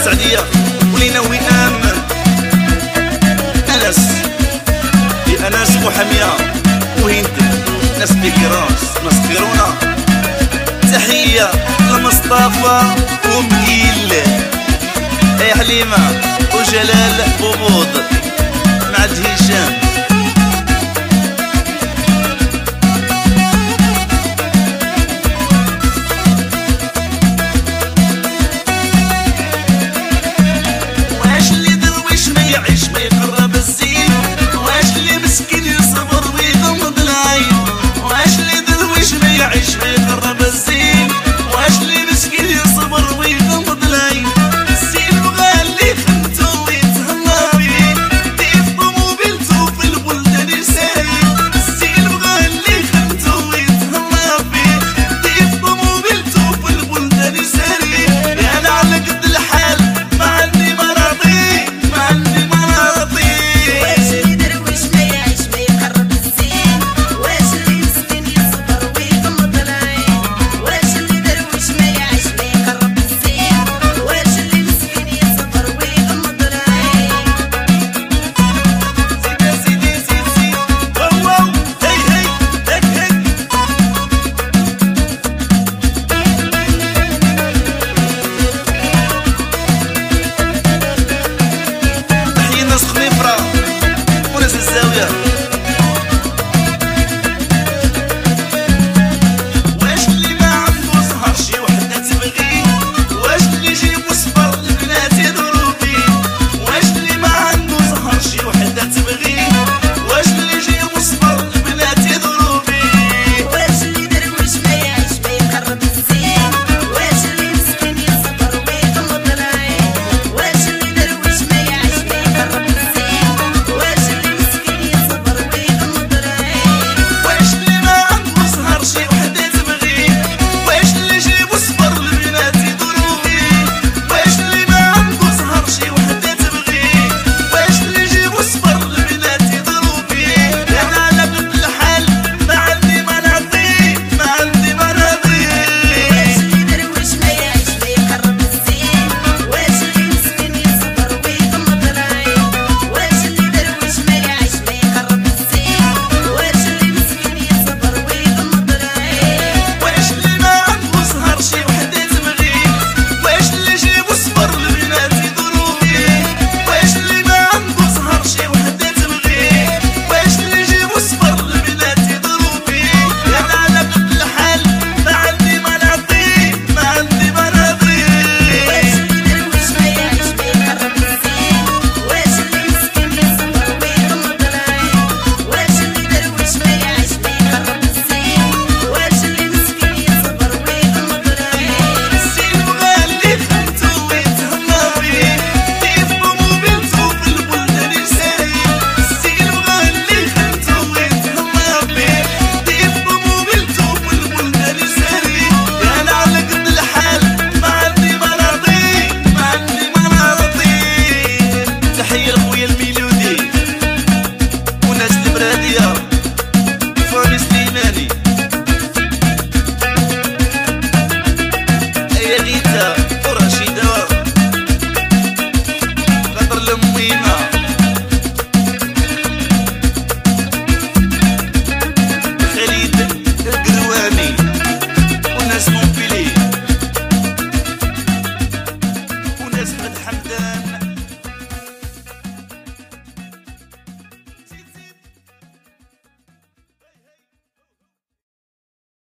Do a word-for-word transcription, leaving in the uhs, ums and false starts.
السعدية ولينا وئام أنس لأنس وحمية وهند ناس بكراس ناس خيرونا. تحية لمصطفى ومكيل يا حليمة وجلال بوبوض مع هشام. واش اللي درويش ما يعيش ما يقرب الزين، واش اللي مسكين يصبر ويغمض العين، واش اللي درويش ما يعيش ما يقرب الزين، واش اللي مسكين يصبر ويغمض العين. الزين بغى اللي خدمتو ويتهلا بيه ديف طوموبيلتو في البلدان يساري، الزين بغى اللي خدمتو ويتهلا بيه ديف طوموبيلتو في البلدان يساري. انا على قد الحال ما عندي مراضي ما عندي مراضي. واش اللي درويش ما يعيش ما يقرب الزين، واش اللي مسكين يصبر ويغمض العين، واش اللي درويش ما يعيش ما يقرب الزين، واش اللي مسكين يصبر ويغمض العين. سيدي سيدي سيدي واو واو هي هي هك هك. تحية ناس خنيفرة وناس الزاوية. واش اللي ما عنده سهر شي وحدة تبغي، واش اللي يجيب وصفر البنات يدورو فيه، واش اللي ما عنده سهر شي وحدة تبغي، واش اللي يجيب وصفر البنات يدورو فيه. واش اللي درويش ما يعيش ما يقرب الزين، واش اللي مسكين يصبر ويغمض العين، واش اللي درويش ما يعيش ما يقرب الزين، واش اللي مسكين يصبر ويغمض العين. واش اللي ما عنده سهر شي وحدة تبغي، واش اللي يجيب وصفر البنات يدورو فيه، واش اللي ما عنده سهر شي وحدة تبغي، واش اللي يجيب وصفر البنات يدورو فيه. انا على قد الحال ما عندي مناضي ما عندي مناضي. واش اللي درويش ما يعيش ما يقرب الزين، واش اللي مسكين يصبر ويغمض العين، واش اللي درويش ما يعيش ما يقرب الزين، واش اللي مسكين يصبر ويغمض العين. واش اللي ما عنده سهر شي وحدة تبغي، واش اللي يجيب وصفر البنات يدورو فيه، واش اللي ما عنده سهر شي وحدة تبغي، واش اللي يجيب وصفر البنات يدورو فيه. انا على قد الحال ما عندي مناضي ما عندي مناضي. واش اللي درويش ما يعيش ما يقرب الزين، واش اللي مسكين يصبر ويغمض العين، واش اللي درويش ما يعيش ما يقرب الزين، واش اللي مسكين يصبر ويغمض العين. الزين بغى اللي خدمتو ويتهلا بيه ديف طوموبيلتو في البلدان يساري، الزين بغى اللي خدمتو ويتهلا بيه ديف طوموبيلتو في البلدان يساري. انا على قد الحال ما عندي مراضي ما عندي مراضي. تحية لخويا الميلودي وناس البرادية فاني سليماني. يا غيتا ورشيدة خاطر الميمة خالد القرواني وناس مونبيلي وناس فتح حمدان.